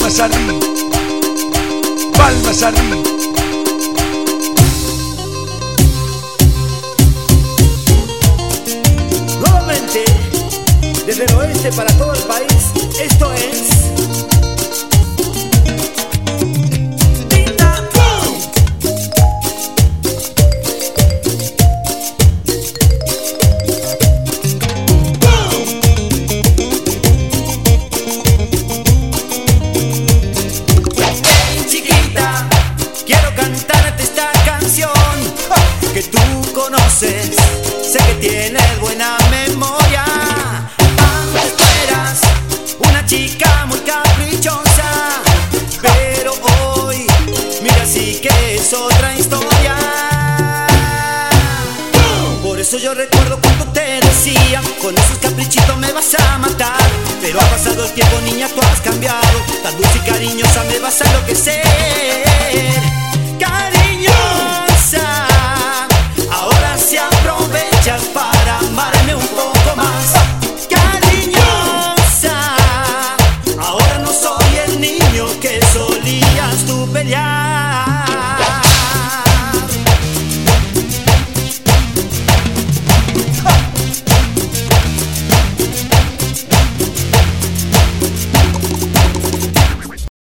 Palmas arriba, palmas arriba. Nuevamente, desde el oeste para todo el país, esto es Pinta. Hey chiquita, quiero cantarte esta canción que tú conoces, sé que tienes buena memoria. Antes tú eras una chica muy caprichosa, pero hoy, mira, sí que es otra historia. Por eso yo recuerdo cuando te decía, con esos caprichitos me vas a matar. Pero ha pasado el tiempo, niña, tú has cambiado, tan dulce y cariñosa me vas a enloquecer. Cariñosa, ahora se aprovechas para amarme un poco más. Cariñosa, ahora no soy el niño que solías tú pelear.